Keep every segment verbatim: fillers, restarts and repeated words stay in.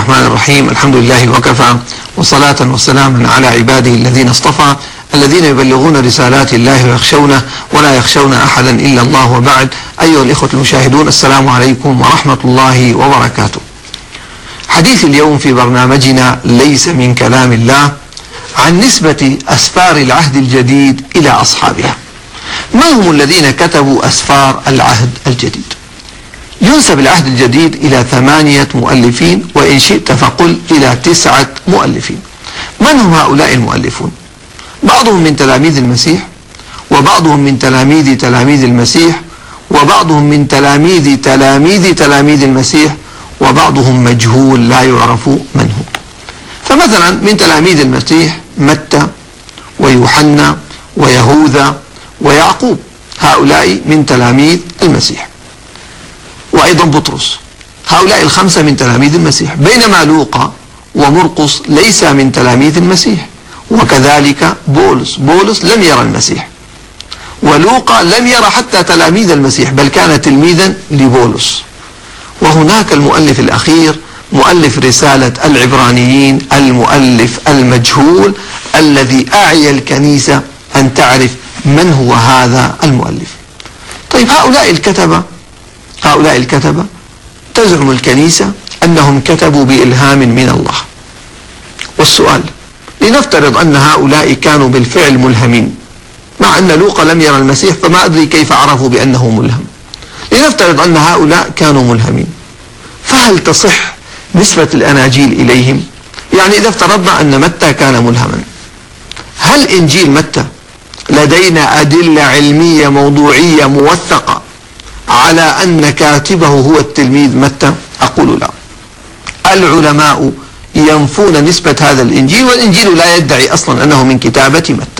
الرحمن الرحيم. الحمد لله وكفى، وصلاة وسلاما على عباده الذين اصطفى، الذين يبلغون رسالات الله ويخشونه ولا يخشون أحدا إلا الله، وبعد. أيها الإخوة المشاهدون، السلام عليكم ورحمة الله وبركاته. حديث اليوم في برنامجنا ليس من كلام الله عن نسبة أسفار العهد الجديد إلى أصحابها. من هم الذين كتبوا أسفار العهد الجديد؟ ينسب العهد الجديد إلى ثمانية مؤلفين، وإن شئت فقل إلى تسعة مؤلفين. من هم هؤلاء المؤلفون؟ بعضهم من تلاميذ المسيح، وبعضهم من تلاميذ تلاميذ المسيح، وبعضهم من تلاميذ تلاميذ تلاميذ المسيح، وبعضهم مجهول لا يعرف من هو. فمثلا من تلاميذ المسيح متى ويوحنا ويهوذا ويعقوب، هؤلاء من تلاميذ المسيح، وأيضا بطرس. هؤلاء الخمسة من تلاميذ المسيح، بينما لوقا ومرقس ليس من تلاميذ المسيح، وكذلك بولس. بولس لم يرى المسيح، ولوقا لم يرى حتى تلاميذ المسيح، بل كان تلميذا لبولس. وهناك المؤلف الأخير، مؤلف رسالة العبرانيين، المؤلف المجهول الذي أعيا الكنيسة أن تعرف من هو هذا المؤلف. طيب، هؤلاء الكتبة هؤلاء الكتبة تزعم الكنيسة أنهم كتبوا بإلهام من الله. والسؤال، لنفترض أن هؤلاء كانوا بالفعل ملهمين، مع أن لوقا لم يرى المسيح، فما أدري كيف عرفوا بأنه ملهم. لنفترض أن هؤلاء كانوا ملهمين، فهل تصح نسبة الأناجيل إليهم؟ يعني إذا افترضنا أن متى كان ملهما، هل إنجيل متى لدينا أدلة علمية موضوعية موثقة على أن كاتبه هو التلميذ متى؟ أقول لا. العلماء ينفون نسبة هذا الإنجيل، والإنجيل لا يدعي أصلا أنه من كتابة متى.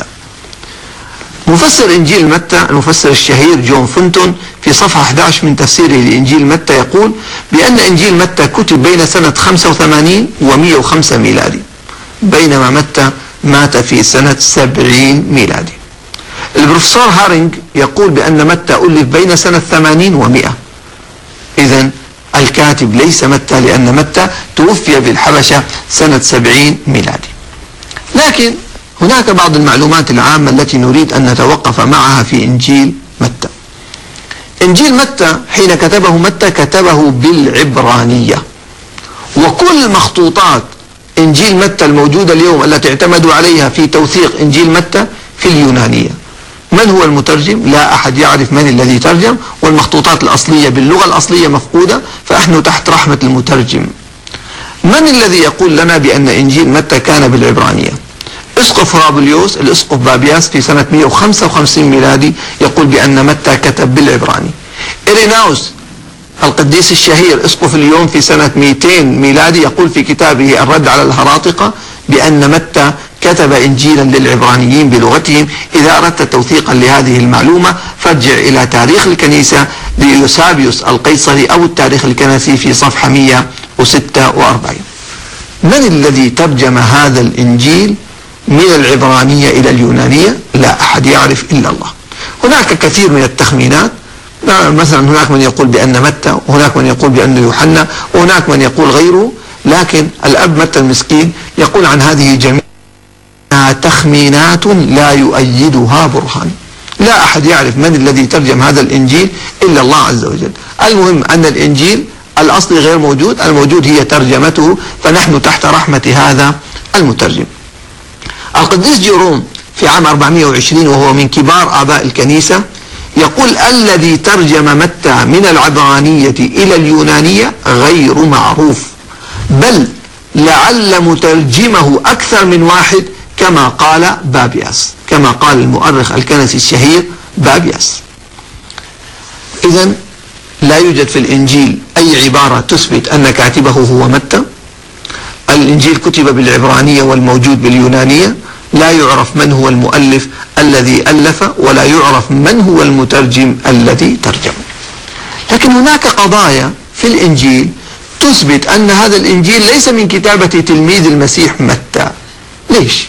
مفسر إنجيل متى، المفسر الشهير جون فونتون، في صفحة أحد عشر من تفسيره لإنجيل متى يقول بأن إنجيل متى كتب بين سنة خمسة وثمانين ومئة وخمسة ميلادي، بينما متى مات في سنة سبعين ميلادي. البروفيسور هارينج يقول بأن متى ألف بين سنة ثمانين ومئة. إذن الكاتب ليس متى، لأن متى توفي بالحبشة سنة سبعين ميلادي. لكن هناك بعض المعلومات العامة التي نريد أن نتوقف معها في إنجيل متى. إنجيل متى حين كتبه متى كتبه بالعبرانية، وكل مخطوطات إنجيل متى الموجودة اليوم التي اعتمدوا عليها في توثيق إنجيل متى في اليونانية. من هو المترجم؟ لا أحد يعرف من الذي ترجم، والمخطوطات الأصلية باللغة الأصلية مفقودة، فنحن تحت رحمة المترجم. من الذي يقول لنا بأن إنجيل متى كان بالعبرانية؟ اسقف هرابليوس، الاسقف بابياس، في سنة مئة وخمسة وخمسين ميلادي يقول بأن متى كتب بالعبراني. إيريناوس القديس الشهير، اسقف اليوم، في سنة مئتين ميلادي يقول في كتابه الرد على الهراطقة بأن متى كتب إنجيلا للعبرانيين بلغتهم. إذا أردت توثيقا لهذه المعلومة فارجع إلى تاريخ الكنيسة ليوسابيوس القيصري أو التاريخ الكنسي في صفحة مئة وستة وأربعين. من الذي ترجم هذا الإنجيل من العبرانية إلى اليونانية؟ لا أحد يعرف إلا الله. هناك كثير من التخمينات، مثلا هناك من يقول بأن متى، وهناك من يقول بأن يوحنا، وهناك من يقول غيره، لكن الأب متى المسكين يقول عن هذه جميع تخمينات لا يؤيدها برهان. لا أحد يعرف من الذي ترجم هذا الإنجيل إلا الله عز وجل. المهم أن الإنجيل الأصلي غير موجود، الموجود هي ترجمته، فنحن تحت رحمة هذا المترجم. القديس جيروم في عام أربعمئة وعشرين، وهو من كبار آباء الكنيسة، يقول الذي ترجم متى من العبرانية إلى اليونانية غير معروف، بل لعل مترجمه أكثر من واحد، كما قال بابياس، كما قال المؤرخ الكنسي الشهير بابياس. إذن لا يوجد في الإنجيل أي عبارة تثبت أن كاتبه هو متى. الإنجيل كتب بالعبرانية والموجود باليونانية. لا يعرف من هو المؤلف الذي ألف، ولا يعرف من هو المترجم الذي ترجم. لكن هناك قضايا في الإنجيل تثبت أن هذا الإنجيل ليس من كتابة تلميذ المسيح متى. ليش؟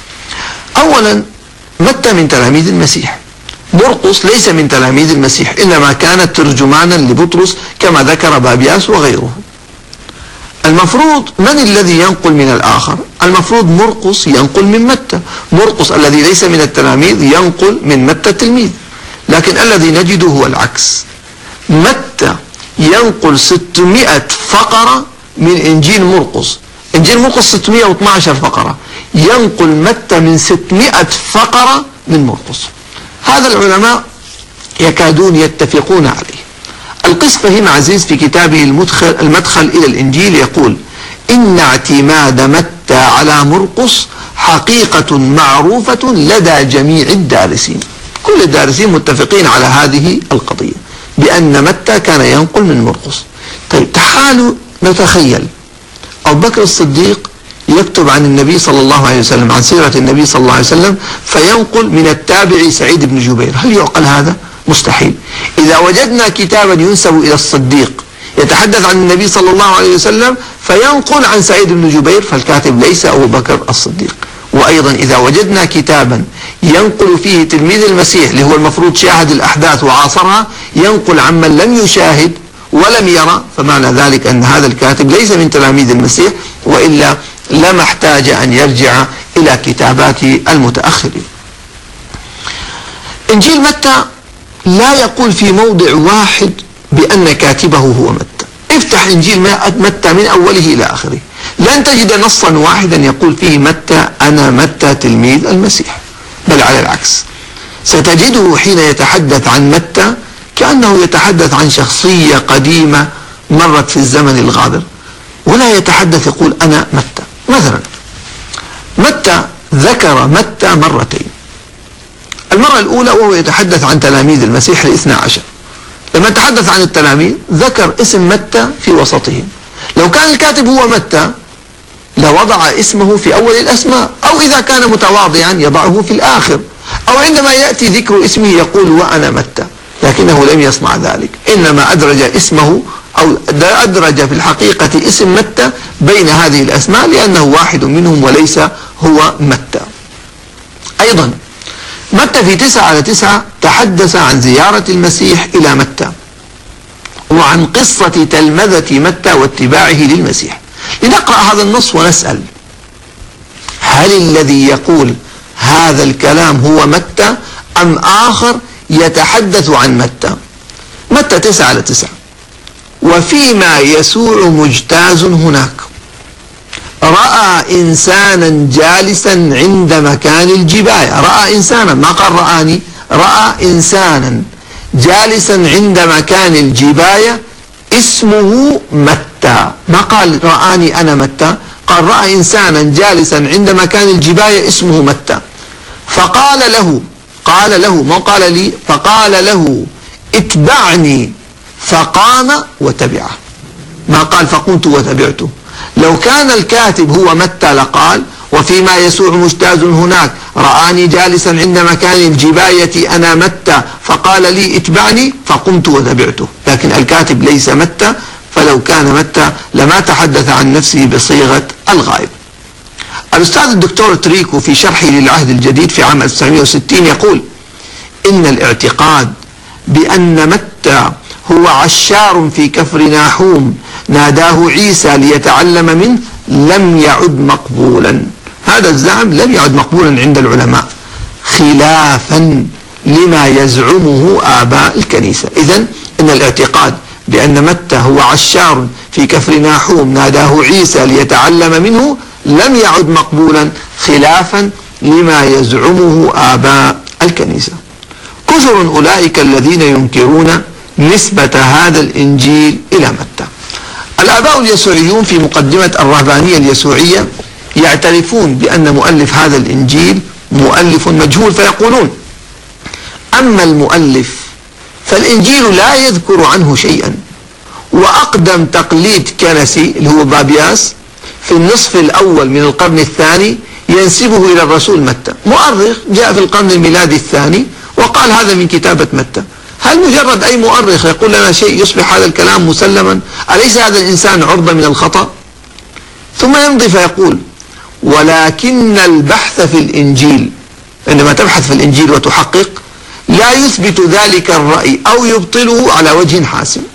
أولا، متى من تلاميذ المسيح، مرقس ليس من تلاميذ المسيح، إنما كان ترجمانا لبطرس كما ذكر بابياس وغيره. المفروض من الذي ينقل من الآخر؟ المفروض مرقس ينقل من متى، مرقس الذي ليس من التلاميذ ينقل من متى التلميذ، لكن الذي نجده هو العكس. متى ينقل ستمائة فقرة من إنجيل مرقس، إنجيل مرقس ستمائة واثني عشر فقرة، ينقل متى من ستمائة فقرة من مرقس. هذا العلماء يكادون يتفقون عليه. القس فهيم عزيز في كتابه المدخل, المدخل إلى الإنجيل يقول: إن اعتماد متى على مرقس حقيقة معروفة لدى جميع الدارسين. كل الدارسين متفقين على هذه القضية بأن متى كان ينقل من مرقس. طيب تعالوا نتخيل أبو بكر الصديق يكتب عن النبي صلى الله عليه وسلم، عن سيرة النبي صلى الله عليه وسلم، فينقل من التابعي سعيد بن جبير. هل يعقل هذا؟ مستحيل. إذا وجدنا كتابا ينسب إلى الصديق يتحدث عن النبي صلى الله عليه وسلم فينقل عن سعيد بن جبير، فالكاتب ليس أبو بكر الصديق. وأيضا إذا وجدنا كتابا ينقل فيه تلميذ المسيح اللي هو المفروض شاهد الأحداث وعاصرها ينقل عمن لم يشاهد ولم يرى، فمعنى ذلك أن هذا الكاتب ليس من تلاميذ المسيح، وإلا لما احتاج أن يرجع إلى كتابات المتأخرين. إنجيل متى لا يقول في موضع واحد بأن كاتبه هو متى. افتح إنجيل متى من أوله إلى آخره لن تجد نصا واحدا يقول فيه متى أنا متى تلميذ المسيح، بل على العكس ستجده حين يتحدث عن متى كأنه يتحدث عن شخصية قديمة مرت في الزمن الغابر، ولا يتحدث يقول أنا متى. مثلا متى ذكر متى مرتين. المرة الأولى وهو يتحدث عن تلاميذ المسيح الاثنى عشر، لما تحدث عن التلاميذ ذكر اسم متى في وسطهم. لو كان الكاتب هو متى لوضع اسمه في أول الأسماء، أو إذا كان متواضعا يضعه في الآخر، أو عندما يأتي ذكر اسمه يقول وأنا متى، لكنه لم يصنع ذلك، إنما أدرج اسمه أو أدرج في الحقيقة اسم متى بين هذه الأسماء لأنه واحد منهم وليس هو متى. أيضا متى في تسعة على تسعة تحدث عن زيارة المسيح إلى متى وعن قصة تلمذة متى واتباعه للمسيح. لنقرأ هذا النص ونسأل: هل الذي يقول هذا الكلام هو متى أم آخر يتحدث عن متى؟ متى تسعة على تسعة: وفيما يسوع مجتاز هناك رأى إنسانا جالسا عند مكان الجباية. رأى إنسانا، ما قال رآني، رأى إنسانا جالسا عند مكان الجباية اسمه متى، ما قال رآني أنا متى، قال رأى إنسانا جالسا عند مكان الجباية اسمه متى، فقال له، قال له ما قال لي، فقال له اتبعني، فقام وتبعه، ما قال فقمت وتبعته. لو كان الكاتب هو متى لقال وفيما يسوع مجتاز هناك رآني جالسا عند مكان الجباية أنا متى فقال لي اتبعني فقمت وتبعته، لكن الكاتب ليس متى، فلو كان متى لما تحدث عن نفسه بصيغة الغائب. الأستاذ الدكتور تريكو في شرحه للعهد الجديد في عام ألف وتسعمائة وستين يقول: إن الاعتقاد بأن متى هو عشار في كفر ناحوم ناداه عيسى ليتعلم منه لم يعد مقبولا. هذا الزعم لم يعد مقبولا عند العلماء خلافا لما يزعمه آباء الكنيسة. إذن إن الاعتقاد بأن متى هو عشار في كفر ناحوم ناداه عيسى ليتعلم منه لم يعد مقبولا خلافا لما يزعمه آباء الكنيسة. كثر أولئك الذين ينكرون نسبة هذا الإنجيل إلى متى. الآباء اليسوعيون في مقدمة الرهبانية اليسوعية يعترفون بأن مؤلف هذا الإنجيل مؤلف مجهول، فيقولون: أما المؤلف فالإنجيل لا يذكر عنه شيئا، وأقدم تقليد كنسي اللي هو بابياس في النصف الأول من القرن الثاني ينسبه إلى الرسول متى. مؤرخ جاء في القرن الميلادي الثاني وقال هذا من كتابة متى. هل مجرد أي مؤرخ يقول لنا شيء يصبح هذا الكلام مسلما؟ أليس هذا الإنسان عرضة من الخطأ؟ ثم يمضي فيقول: ولكن البحث في الإنجيل، عندما تبحث في الإنجيل وتحقق، لا يثبت ذلك الرأي أو يبطله على وجه حاسم. لا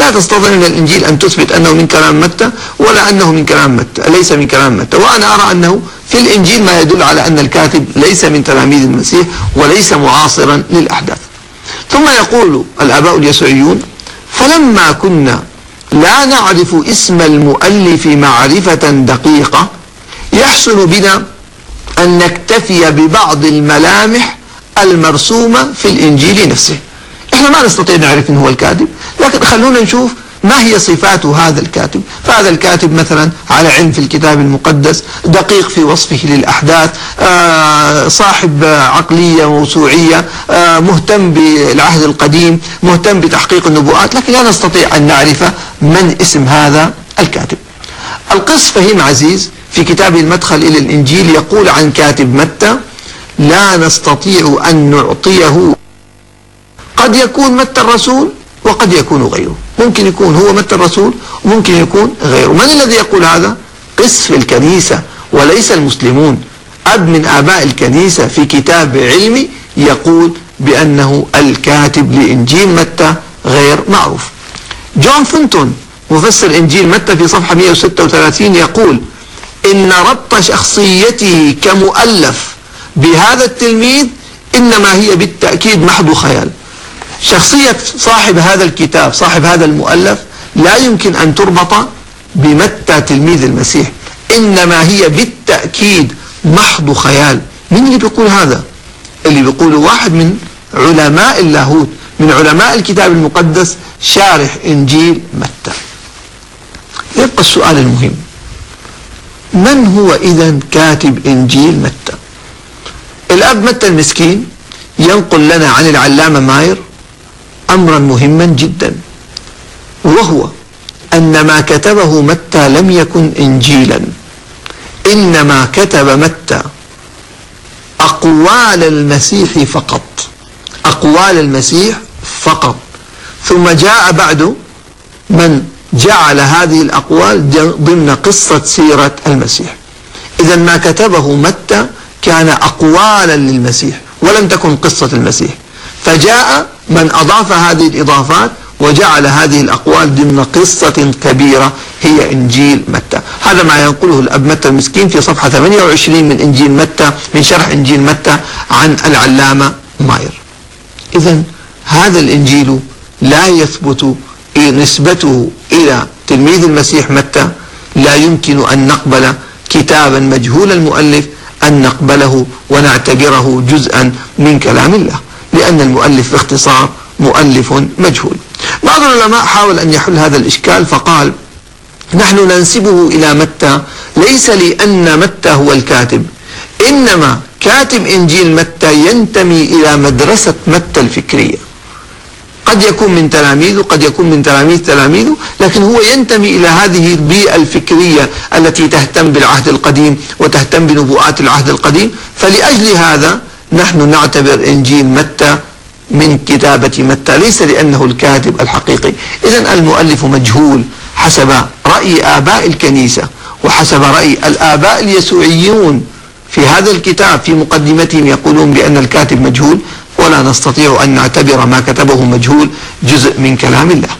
لا تستطيع من الإنجيل أن تثبت أنه من كلام متى ولا أنه من كلام متى، ليس من كلام متى. وأنا أرى أنه في الإنجيل ما يدل على أن الكاتب ليس من تلاميذ المسيح وليس معاصرا للأحداث. ثم يقول الآباء اليسوعيون: فلما كنا لا نعرف اسم المؤلف معرفة دقيقة يحسن بنا أن نكتفي ببعض الملامح المرسومة في الإنجيل نفسه. إحنا ما نستطيع نعرف من هو الكاتب، لكن خلونا نشوف ما هي صفات هذا الكاتب. فهذا الكاتب مثلا على علم في الكتاب المقدس، دقيق في وصفه للأحداث، آه صاحب عقلية موسوعية، آه مهتم بالعهد القديم، مهتم بتحقيق النبوءات، لكن لا نستطيع أن نعرف من اسم هذا الكاتب. القس فهيم عزيز في كتابه المدخل إلى الإنجيل يقول عن كاتب متى: لا نستطيع أن نعطيه، قد يكون متى الرسول وقد يكون غيره، ممكن يكون هو متى الرسول وممكن يكون غيره. من الذي يقول هذا؟ قس في الكنيسة وليس المسلمون، أب من آباء الكنيسة في كتاب علمي يقول بأنه الكاتب لإنجيل متى غير معروف. جون فنتون مفسر إنجيل متى في صفحة مئة وستة وثلاثين يقول: إن ربط شخصيته كمؤلف بهذا التلميذ إنما هي بالتأكيد محض خيال. شخصية صاحب هذا الكتاب، صاحب هذا المؤلف، لا يمكن أن تربط بمتى تلميذ المسيح، إنما هي بالتأكيد محض خيال. من اللي بيقول هذا؟ اللي بيقوله واحد من علماء اللاهوت، من علماء الكتاب المقدس، شارح إنجيل متى. يبقى السؤال المهم: من هو إذن كاتب إنجيل متى؟ الأب متى المسكين ينقل لنا عن العلامة ماير أمرا مهما جدا، وهو أن ما كتبه متى لم يكن إنجيلا، إنما كتب متى أقوال المسيح فقط، أقوال المسيح فقط. ثم جاء بعد من جعل هذه الأقوال ضمن قصة سيرة المسيح. إذا ما كتبه متى كان أقوالا للمسيح ولم تكن قصة المسيح، فجاء من أضاف هذه الإضافات وجعل هذه الأقوال ضمن قصة كبيرة هي إنجيل متى. هذا ما ينقله الأب متى المسكين في صفحة ثمانية وعشرين من إنجيل متى، من شرح إنجيل متى عن العلامة ماير. إذن هذا الإنجيل لا يثبت نسبته إلى تلميذ المسيح متى. لا يمكن أن نقبل كتابا مجهول المؤلف أن نقبله ونعتبره جزءا من كلام الله، لأن المؤلف باختصار مؤلف مجهول. بعض العلماء حاول أن يحل هذا الإشكال فقال: نحن ننسبه إلى متى ليس لأن متى هو الكاتب، إنما كاتب إنجيل متى ينتمي إلى مدرسة متى الفكرية. قد يكون من تلاميذه، قد يكون من تلاميذ تلاميذه، لكن هو ينتمي إلى هذه البيئة الفكرية التي تهتم بالعهد القديم وتهتم بنبوءات العهد القديم. فلأجل هذا نحن نعتبر إنجيل متى من كتابة متى، ليس لأنه الكاتب الحقيقي. إذن المؤلف مجهول حسب رأي آباء الكنيسة وحسب رأي الآباء اليسوعيون في هذا الكتاب. في مقدمتهم يقولون بأن الكاتب مجهول، ولا نستطيع أن نعتبر ما كتبه مجهول جزء من كلام الله.